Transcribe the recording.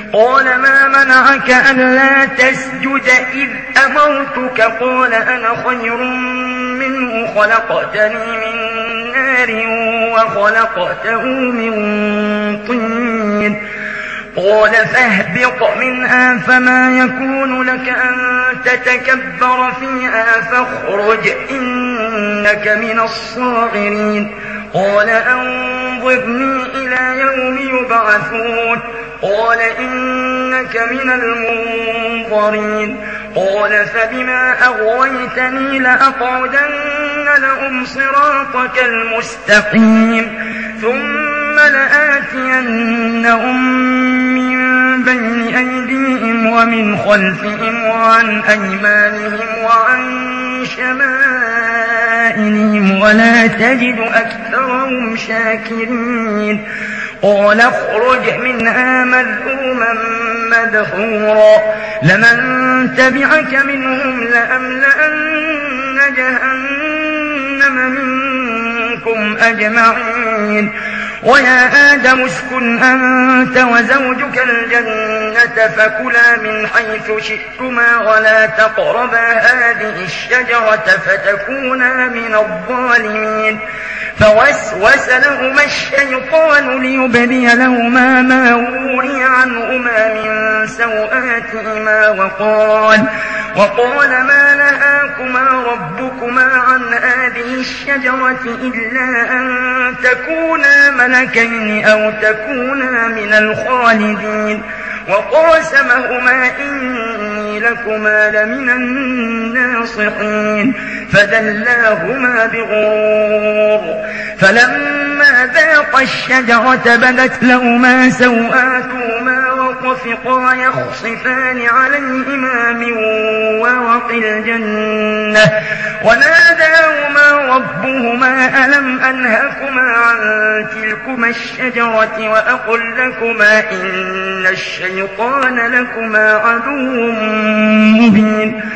قال ما منعك ألا تسجد إذ أمرتك قال أنا خير منه خلقتني من نار وخلقته من طين قال فاهبط منها فما يكون لك أن تتكبر فيها فاخرج إنك من الصاغرين قال أنظرني إلى يوم يبعثون قال إنك من المنظرين قال فبما أغويتني لأقعدن لهم صراطك المستقيم ثم لآتينهم من بين أيديهم ومن خلفهم وعن أيمانهم وعن شمائلهم ولا تجد أكثرهم شاكرين قال اخرج منها مذءوما مدحورا لمن تبعك منهم لأملأن جهنم منكم أجمعين ويا آدم اسكن أنت وزوجك الجنة فكلا من حيث شئتما ولا تقربا هذه الشجرة فتكونا من الظالمين فوسوس لهما الشيطان ليبدي لهما ما وري عنهما من سوآتهما وقال ما نهاكما ربكما عن هذه الشجرة إلا أن تكونا ملكين أو تكونا من الخالدين وقاسمهما إني لكما لمن الناصحين فدلاهما بغرور فلما ذاقا الشجرة بدت لهما سوآتهما وطفقا يخصفان عليهما من ورق الجنة وناداهما ربهما ألم أنهكما عن تلكما الشجرة وأقل لكما إن الشيطان لكما عدو مبين